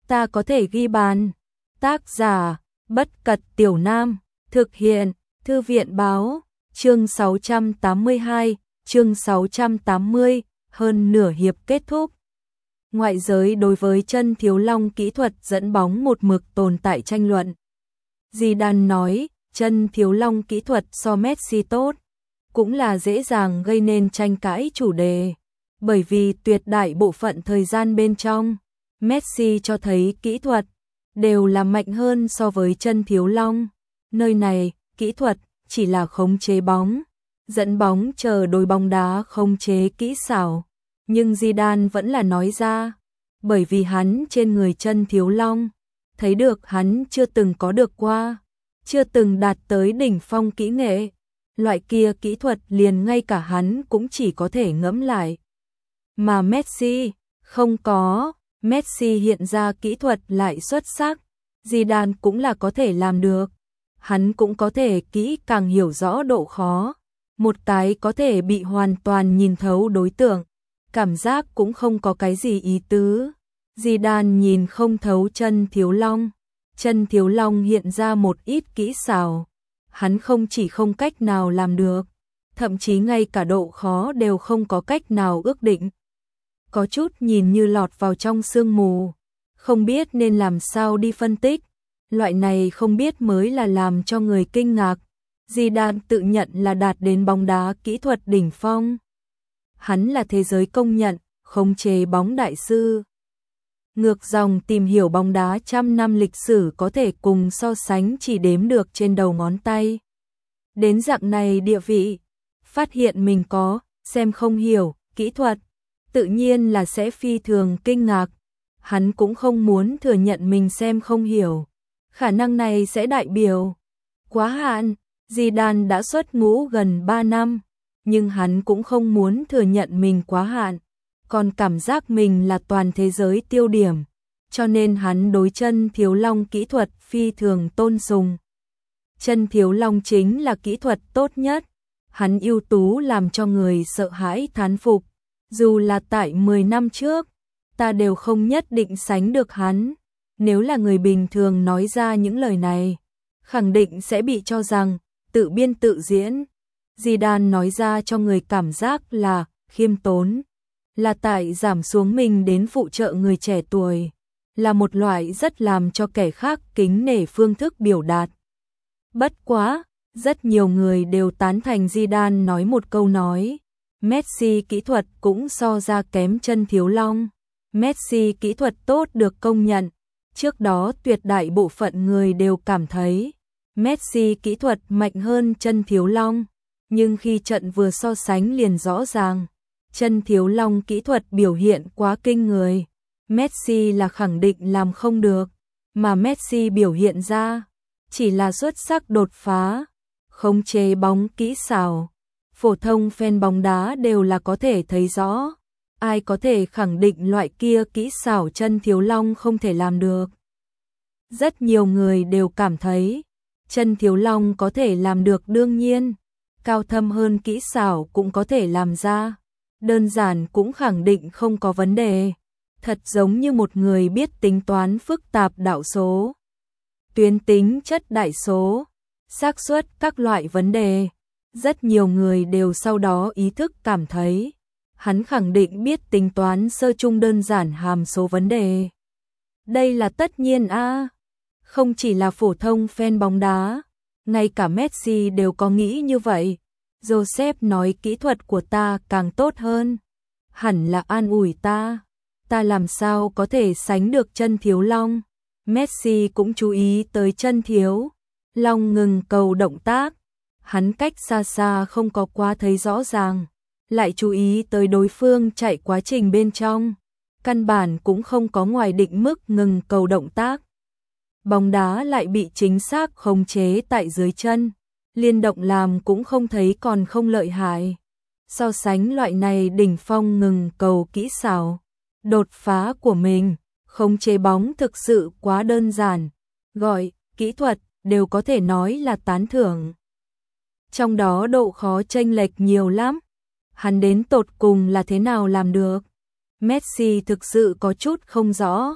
ta có thể ghi bàn. Tác giả, Bất Cật Tiểu Nam, thực hiện, Thư viện báo, chương 682, chương 680, hơn nửa hiệp kết thúc. Ngoại giới đối với Chân Thiếu Long kỹ thuật dẫn bóng một mực tồn tại tranh luận. Zidane nói, Chân Thiếu Long kỹ thuật so Messi tốt, cũng là dễ dàng gây nên tranh cãi chủ đề, bởi vì tuyệt đại bộ phận thời gian bên trong, Messi cho thấy kỹ thuật đều là mạnh hơn so với Chân Thiếu Long. Nơi này, kỹ thuật chỉ là khống chế bóng, dẫn bóng chờ đối bóng đá khống chế kỹ xảo, nhưng Zidane vẫn là nói ra, bởi vì hắn trên người Chân Thiếu Long, thấy được hắn chưa từng có được qua, chưa từng đạt tới đỉnh phong kỹ nghệ, loại kia kỹ thuật liền ngay cả hắn cũng chỉ có thể ngẫm lại. Mà Messi, không có, Messi hiện ra kỹ thuật lại xuất sắc, Zidane cũng là có thể làm được. Hắn cũng có thể kỹ càng hiểu rõ độ khó, một cái có thể bị hoàn toàn nhìn thấu đối tượng, cảm giác cũng không có cái gì ý tứ. Zidane nhìn không thấu Chân Thiếu Long, Chân Thiếu Long hiện ra một ít kỹ xảo, hắn không chỉ không cách nào làm được, thậm chí ngay cả độ khó đều không có cách nào ước định. Có chút nhìn như lọt vào trong sương mù, không biết nên làm sao đi phân tích. Loại này không biết mới là làm cho người kinh ngạc. Zidane tự nhận là đạt đến bóng đá kỹ thuật đỉnh phong. Hắn là thế giới công nhận, khống chế bóng đại sư. Ngược dòng tìm hiểu bóng đá trăm năm lịch sử có thể cùng so sánh chỉ đếm được trên đầu ngón tay. Đến dạng này địa vị, phát hiện mình có, xem không hiểu, kỹ thuật, tự nhiên là sẽ phi thường kinh ngạc. Hắn cũng không muốn thừa nhận mình xem không hiểu. Khả năng này sẽ đại biểu quá hạn. Zidane đã xuất ngũ gần 3 năm, nhưng hắn cũng không muốn thừa nhận mình quá hạn, còn cảm giác mình là toàn thế giới tiêu điểm, cho nên hắn đối Chân Thiếu Long kỹ thuật phi thường tôn sùng. Chân Thiếu Long chính là kỹ thuật tốt nhất, hắn ưu tú làm cho người sợ hãi thán phục, dù là tại 10 năm trước, ta đều không nhất định sánh được hắn. Nếu là người bình thường nói ra những lời này, khẳng định sẽ bị cho rằng tự biên tự diễn. Zidane nói ra cho người cảm giác là khiêm tốn, là tại giảm xuống mình đến phụ trợ người trẻ tuổi, là một loại rất làm cho kẻ khác kính nể phương thức biểu đạt. Bất quá, rất nhiều người đều tán thành Zidane nói một câu nói, Messi kỹ thuật cũng so ra kém Chân Thiếu Long. Messi kỹ thuật tốt được công nhận. Trước đó tuyệt đại bộ phận người đều cảm thấy Messi kỹ thuật mạnh hơn Chân Thiếu Long, nhưng khi trận vừa so sánh liền rõ ràng, Chân Thiếu Long kỹ thuật biểu hiện quá kinh người, Messi là khẳng định làm không được, mà Messi biểu hiện ra chỉ là xuất sắc đột phá, khống chế bóng kỹ xảo, phổ thông fan bóng đá đều là có thể thấy rõ. Ai có thể khẳng định loại kia kỹ xảo Chân Thiếu Long không thể làm được. Rất nhiều người đều cảm thấy Chân Thiếu Long có thể làm được, đương nhiên cao thâm hơn kỹ xảo cũng có thể làm ra, đơn giản cũng khẳng định không có vấn đề. Thật giống như một người biết tính toán phức tạp đạo số, tuyến tính chất đại số, xác suất các loại vấn đề. Rất nhiều người đều sau đó ý thức cảm thấy hắn khẳng định biết tính toán sơ chung đơn giản hàm số vấn đề. Đây là tất nhiên a. Không chỉ là phổ thông fan bóng đá, ngay cả Messi đều có nghĩ như vậy. Joseph nói kỹ thuật của ta càng tốt hơn, hẳn là an ủi ta. Ta làm sao có thể sánh được Chân Thiếu Long. Messi cũng chú ý tới Chân Thiếu Long ngừng cầu động tác, hắn cách xa xa không có quá thấy rõ ràng, lại chú ý tới đối phương chạy quá trình bên trong, căn bản cũng không có ngoài định mức ngừng cầu động tác. Bóng đá lại bị chính xác khống chế tại dưới chân, liên động làm cũng không thấy còn không lợi hại. So sánh loại này đỉnh phong ngừng cầu kỹ xảo, đột phá của mình, khống chế bóng thực sự quá đơn giản, gọi kỹ thuật đều có thể nói là tán thưởng. Trong đó độ khó chênh lệch nhiều lắm. Hắn đến tột cùng là thế nào làm được? Messi thực sự có chút không rõ.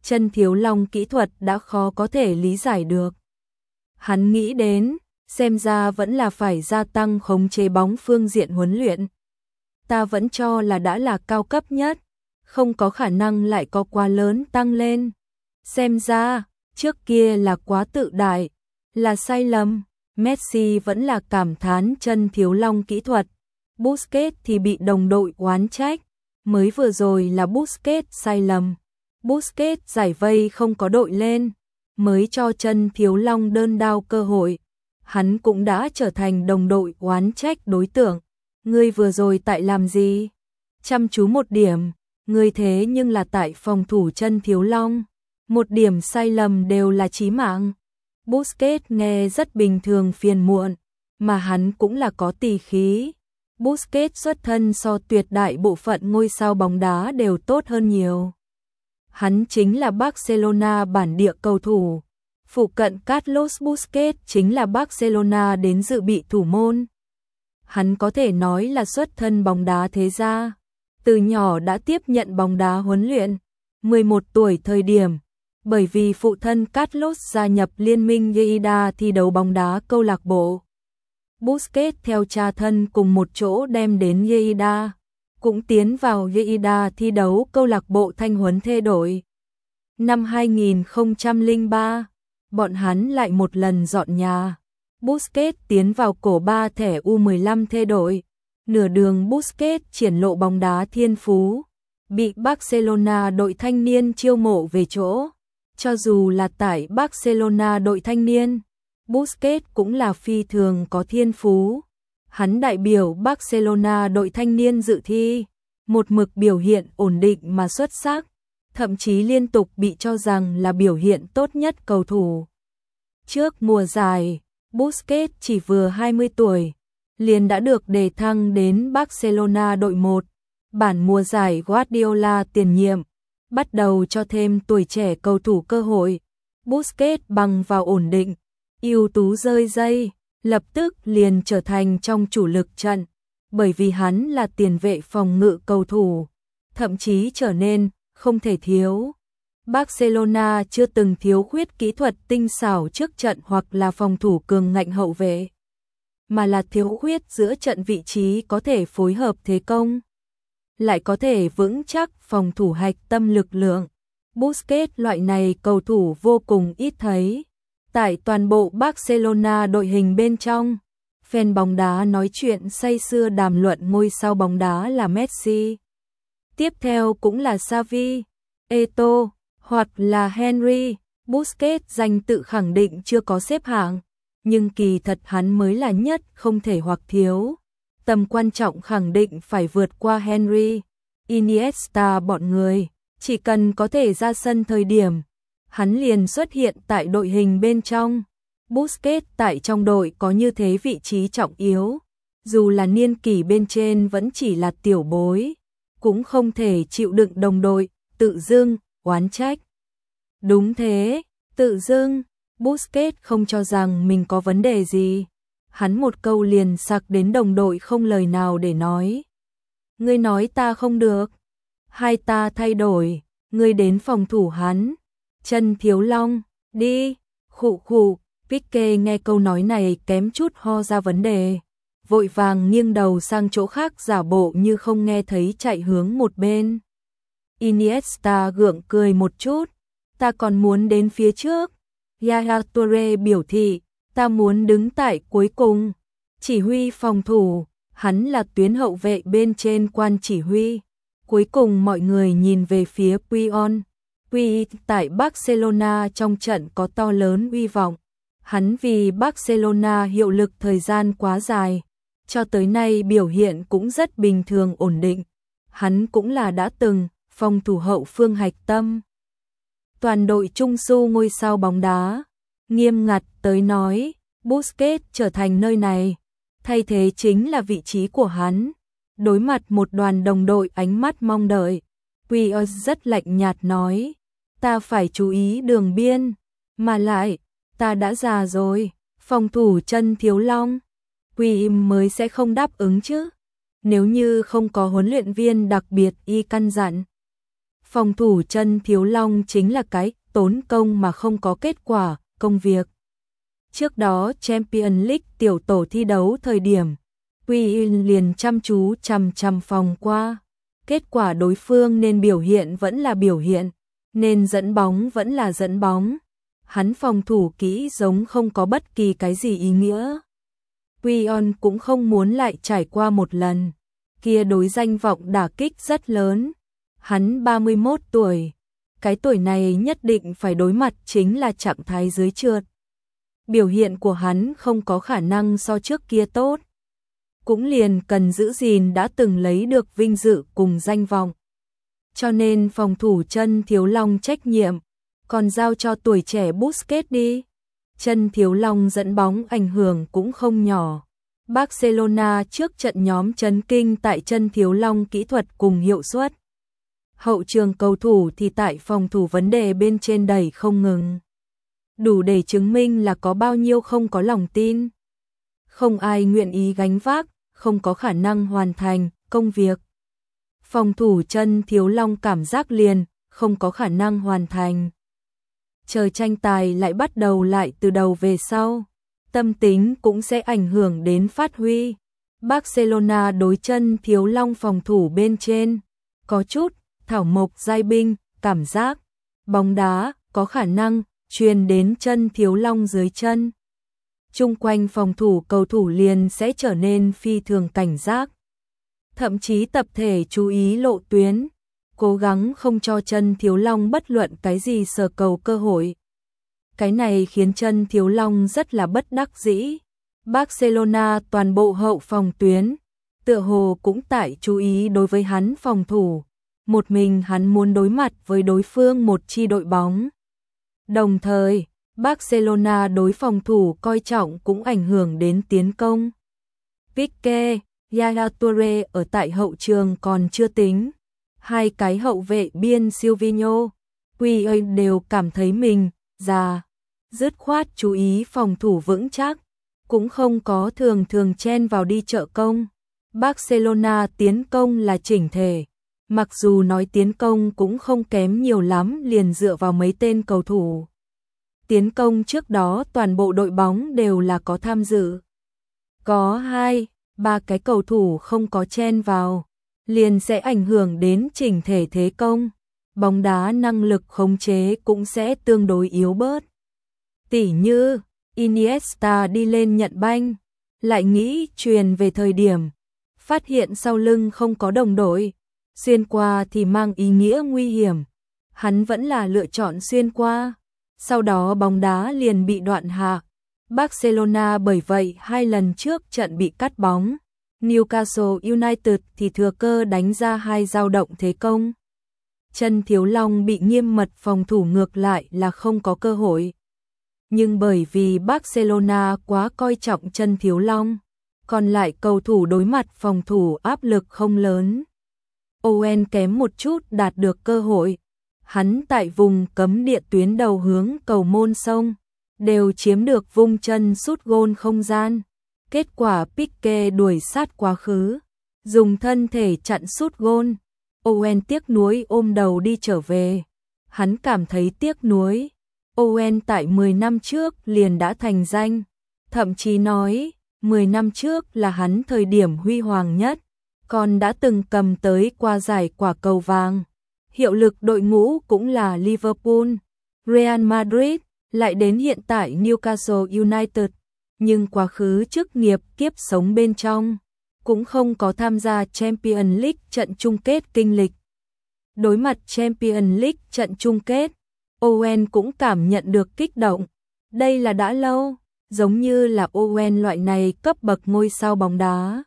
chân thiếu long kỹ thuật đã khó có thể lý giải được. Hắn nghĩ đến, xem ra vẫn là phải gia tăng khống chế bóng phương diện huấn luyện. Ta vẫn cho là đã là cao cấp nhất, không có khả năng lại có quá lớn tăng lên. Xem ra, trước kia là quá tự đại, là sai lầm. Messi vẫn là cảm thán chân thiếu long kỹ thuật. Busquets thì bị đồng đội oán trách. Mới vừa rồi là Busquets sai lầm. Busquets giải vây không có đội lên, mới cho chân thiếu long đơn đao cơ hội. Hắn cũng đã trở thành đồng đội oán trách đối tượng. Ngươi vừa rồi tại làm gì? Chăm chú một điểm, ngươi thế nhưng là tại phòng thủ chân thiếu long. Một điểm sai lầm đều là chí mạng. Busquets nghe rất bình thường phiền muộn, mà hắn cũng là có tỷ khí. Busquets xuất thân so tuyệt đại bộ phận ngôi sao bóng đá đều tốt hơn nhiều. Hắn chính là Barcelona bản địa cầu thủ. Phụ cận Carlos Busquets chính là Barcelona đến dự bị thủ môn. Hắn có thể nói là xuất thân bóng đá thế gia. Từ nhỏ đã tiếp nhận bóng đá huấn luyện. 11 tuổi thời điểm, bởi vì phụ thân Carlos gia nhập liên minh Lleida thi đấu bóng đá câu lạc bộ. Busquets theo cha thân cùng một chỗ đem đến Lleida, cũng tiến vào Lleida thi đấu câu lạc bộ thanh huấn thê đội. Năm 2003, bọn hắn lại một lần dọn nhà. Busquets tiến vào cổ 3 thẻ U15 thê đội. Nửa đường Busquets triển lộ bóng đá thiên phú, bị Barcelona đội thanh niên chiêu mộ về chỗ. Cho dù là tại Barcelona đội thanh niên, Busquets cũng là phi thường có thiên phú. Hắn đại biểu Barcelona đội thanh niên dự thi, một mực biểu hiện ổn định mà xuất sắc, thậm chí liên tục bị cho rằng là biểu hiện tốt nhất cầu thủ. Trước mùa giải, Busquets chỉ vừa 20 tuổi, liền đã được đề thăng đến Barcelona đội 1, bản mùa giải Guardiola tiền nhiệm, bắt đầu cho thêm tuổi trẻ cầu thủ cơ hội. Busquets bằng vào ổn định, ưu tú rơi dây, lập tức liền trở thành trong chủ lực trận, bởi vì hắn là tiền vệ phòng ngự cầu thủ, thậm chí trở nên không thể thiếu. Barcelona chưa từng thiếu khuyết kỹ thuật tinh xảo trước trận hoặc là phòng thủ cường ngạnh hậu vệ, mà là thiếu khuyết giữa trận vị trí có thể phối hợp thế công, lại có thể vững chắc phòng thủ hạch tâm lực lượng. Busquets loại này cầu thủ vô cùng ít thấy. Tại toàn bộ Barcelona đội hình bên trong, fan bóng đá nói chuyện say sưa đàm luận ngôi sao bóng đá là Messi. Tiếp theo cũng là Xavi, Eto'o, hoặc là Henry. Busquets danh tự khẳng định chưa có xếp hạng, nhưng kỳ thật hắn mới là nhất không thể hoặc thiếu. Tầm quan trọng khẳng định phải vượt qua Henry, Iniesta bọn người, chỉ cần có thể ra sân thời điểm, hắn liền xuất hiện tại đội hình bên trong. Busquets tại trong đội có như thế vị trí trọng yếu, dù là niên kỷ bên trên vẫn chỉ là tiểu bối, cũng không thể chịu đựng đồng đội tự dưng oán trách. Đúng thế, tự dưng, Busquets không cho rằng mình có vấn đề gì. Hắn một câu liền sặc đến đồng đội không lời nào để nói. Ngươi nói ta không được, hai ta thay đổi, ngươi đến phòng thủ hắn. Chân thiếu long, đi, khụ khụ. Pique nghe câu nói này kém chút ho ra vấn đề, vội vàng nghiêng đầu sang chỗ khác giả bộ như không nghe thấy chạy hướng một bên. Iniesta gượng cười một chút, ta còn muốn đến phía trước. Yaya Toure biểu thị, ta muốn đứng tại cuối cùng, chỉ huy phòng thủ, hắn là tuyến hậu vệ bên trên quan chỉ huy. Cuối cùng mọi người nhìn về phía Puyol. Puyol tại Barcelona trong trận có to lớn uy vọng. Hắn vì Barcelona hiệu lực thời gian quá dài, cho tới nay biểu hiện cũng rất bình thường ổn định. Hắn cũng là đã từng phòng thủ hậu phương hạch tâm. Toàn đội trung su ngôi sao bóng đá, nghiêm ngặt tới nói, Busquets trở thành nơi này, thay thế chính là vị trí của hắn. Đối mặt một đoàn đồng đội ánh mắt mong đợi, Puyol rất lạnh nhạt nói, ta phải chú ý đường biên, mà lại, ta đã già rồi, phòng thủ chân thiếu long, Puyol mới sẽ không đáp ứng chứ, nếu như không có huấn luyện viên đặc biệt y căn dặn. Phòng thủ chân Thiếu Long chính là cái tốn công mà không có kết quả, công việc. Trước đó Champions League tiểu tổ thi đấu thời điểm, Queen liền chăm chú chằm phòng qua. Kết quả đối phương nên biểu hiện vẫn là biểu hiện, nên dẫn bóng vẫn là dẫn bóng. Hắn phòng thủ kỹ giống không có bất kỳ cái gì ý nghĩa. Queen cũng không muốn lại trải qua một lần. Kia đối danh vọng đả kích rất lớn. Hắn 31 tuổi. Cái tuổi này nhất định phải đối mặt chính là trạng thái dưới trượt. Biểu hiện của hắn không có khả năng so trước kia tốt. Cũng liền cần giữ gìn đã từng lấy được vinh dự cùng danh vọng. Cho nên phòng thủ chân Thiếu Long trách nhiệm, còn giao cho tuổi trẻ Busquets đi. Chân Thiếu Long dẫn bóng ảnh hưởng cũng không nhỏ. Barcelona trước trận nhóm chấn kinh tại chân Thiếu Long kỹ thuật cùng hiệu suất. Hậu trường cầu thủ thì tại phòng thủ vấn đề bên trên đẩy không ngừng. Đủ để chứng minh là có bao nhiêu không có lòng tin. Không ai nguyện ý gánh vác, không có khả năng hoàn thành công việc. Phòng thủ chân Thiếu Long cảm giác liền, không có khả năng hoàn thành. Chờ tranh tài lại bắt đầu lại từ đầu về sau. Tâm tính cũng sẽ ảnh hưởng đến phát huy. Barcelona đối chân Thiếu Long phòng thủ bên trên. Có chút, thảo mộc giai binh, cảm giác. Bóng đá, có khả năng, truyền đến chân Thiếu Long dưới chân. Chung quanh phòng thủ cầu thủ liền sẽ trở nên phi thường cảnh giác. Thậm chí tập thể chú ý lộ tuyến. Cố gắng không cho chân Thiếu Long bất luận cái gì sờ cầu cơ hội. Cái này khiến chân Thiếu Long rất là bất đắc dĩ. Barcelona toàn bộ hậu phòng tuyến, tựa hồ cũng tại chú ý đối với hắn phòng thủ. Một mình hắn muốn đối mặt với đối phương một chi đội bóng. Đồng thời, Barcelona đối phòng thủ coi trọng cũng ảnh hưởng đến tiến công. Pique, Yaya Toure ở tại hậu trường còn chưa tính. Hai cái hậu vệ biên Silvinho, Quy đều cảm thấy mình già, dứt khoát chú ý phòng thủ vững chắc, cũng không có thường chen vào đi trợ công. Barcelona tiến công là chỉnh thể, mặc dù nói tiến công cũng không kém nhiều lắm, liền dựa vào mấy tên cầu thủ. Tiến công trước đó toàn bộ đội bóng đều là có tham dự. Có 2-3 cái cầu thủ không có chen vào, liền sẽ ảnh hưởng đến chỉnh thể thế công. Bóng đá năng lực khống chế cũng sẽ tương đối yếu bớt. Tỉ như, Iniesta đi lên nhận banh, lại nghĩ truyền về thời điểm, phát hiện sau lưng không có đồng đội, xuyên qua thì mang ý nghĩa nguy hiểm. Hắn vẫn là lựa chọn xuyên qua, sau đó bóng đá liền bị đoạn hạ. Barcelona bởi vậy 2 lần trước trận bị cắt bóng. Newcastle United thì thừa cơ đánh ra 2 dao động thế công. Chân Thiếu Long bị nghiêm mật phòng thủ ngược lại là không có cơ hội. Nhưng bởi vì Barcelona quá coi trọng chân Thiếu Long, còn lại cầu thủ đối mặt phòng thủ áp lực không lớn. Owen kém một chút đạt được cơ hội. Hắn tại vùng cấm địa tuyến đầu hướng cầu môn sông, đều chiếm được vung chân sút gôn không gian. Kết quả Pique đuổi sát quá khứ, dùng thân thể chặn sút gôn. Owen tiếc nuối ôm đầu đi trở về. Hắn cảm thấy tiếc nuối. Owen tại 10 năm trước liền đã thành danh, thậm chí nói 10 năm trước là hắn thời điểm huy hoàng nhất, còn đã từng cầm tới qua giải quả cầu vàng. Hiệu lực đội ngũ cũng là Liverpool, Real Madrid, lại đến hiện tại Newcastle United, nhưng quá khứ chức nghiệp kiếp sống bên trong, cũng không có tham gia Champions League trận chung kết kinh lịch. Đối mặt Champions League trận chung kết, Owen cũng cảm nhận được kích động. Đây là đã lâu, giống như là Owen loại này cấp bậc ngôi sao bóng đá,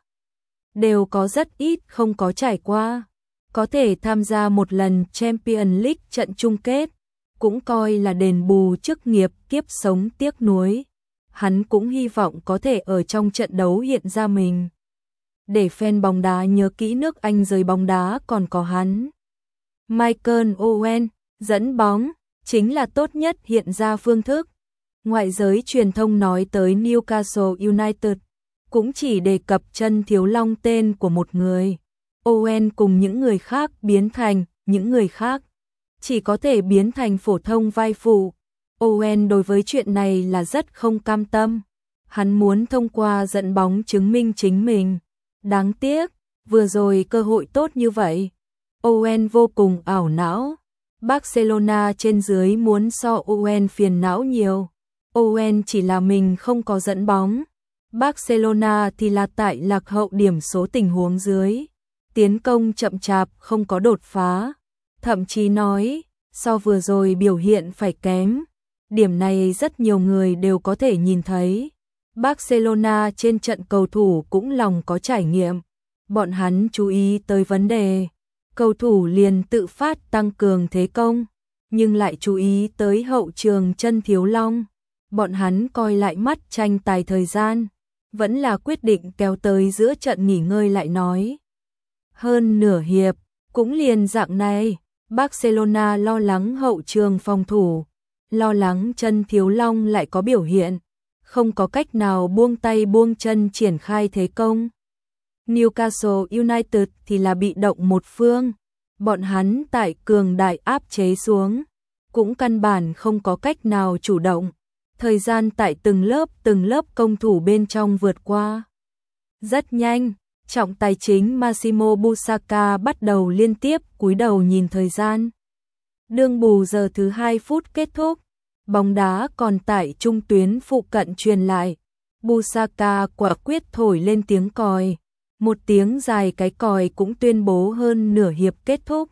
đều có rất ít không có trải qua. Có thể tham gia một lần Champions League trận chung kết, cũng coi là đền bù chức nghiệp kiếp sống tiếc nuối. Hắn cũng hy vọng có thể ở trong trận đấu hiện ra mình. Để fan bóng đá nhớ kỹ nước Anh giới bóng đá còn có hắn. Michael Owen, dẫn bóng, chính là tốt nhất hiện ra phương thức. Ngoại giới truyền thông nói tới Newcastle United, cũng chỉ đề cập chân Thiếu Long tên của một người. Owen cùng những người khác biến thành những người khác. chỉ có thể biến thành phổ thông vai phụ. Owen đối với chuyện này là rất không cam tâm. Hắn muốn thông qua dẫn bóng chứng minh chính mình. Đáng tiếc, vừa rồi cơ hội tốt như vậy. Owen vô cùng ảo não. Barcelona trên dưới muốn so Owen phiền não nhiều. Owen chỉ là mình không có dẫn bóng. Barcelona thì là tại lạc hậu điểm số tình huống dưới. Tiến công chậm chạp không có đột phá. Thậm chí nói, so vừa rồi biểu hiện phải kém. Điểm này rất nhiều người đều có thể nhìn thấy. Barcelona trên trận cầu thủ cũng lòng có trải nghiệm. Bọn hắn chú ý tới vấn đề. Cầu thủ liền tự phát tăng cường thế công, nhưng lại chú ý tới hậu trường chân thiếu long. Bọn hắn coi lại mắt tranh tài thời gian, vẫn là quyết định kéo tới giữa trận nghỉ ngơi lại nói. Hơn nửa hiệp, cũng liền dạng này, Barcelona lo lắng hậu trường phòng thủ, lo lắng chân thiếu long lại có biểu hiện, không có cách nào buông tay buông chân triển khai thế công. Newcastle United thì là bị động một phương, bọn hắn tại cường đại áp chế xuống, cũng căn bản không có cách nào chủ động. Thời gian tại từng lớp công thủ bên trong vượt qua. Rất nhanh, trọng tài chính Massimo Busacca bắt đầu liên tiếp cúi đầu nhìn thời gian. Đương bù giờ thứ 2 phút kết thúc, bóng đá còn tại trung tuyến phụ cận truyền lại. Busacca quả quyết thổi lên tiếng còi. Một tiếng dài cái còi cũng tuyên bố hơn nửa hiệp kết thúc.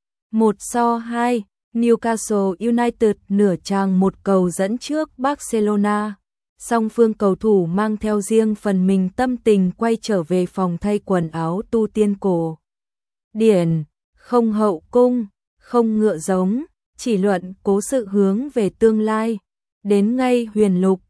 1-2, Newcastle United nửa chàng một cầu dẫn trước Barcelona. Song phương cầu thủ mang theo riêng phần mình tâm tình quay trở về phòng thay quần áo tu tiên cổ điển, không hậu cung, không ngựa giống, chỉ luận cố sự hướng về tương lai. Đến ngay huyền lục,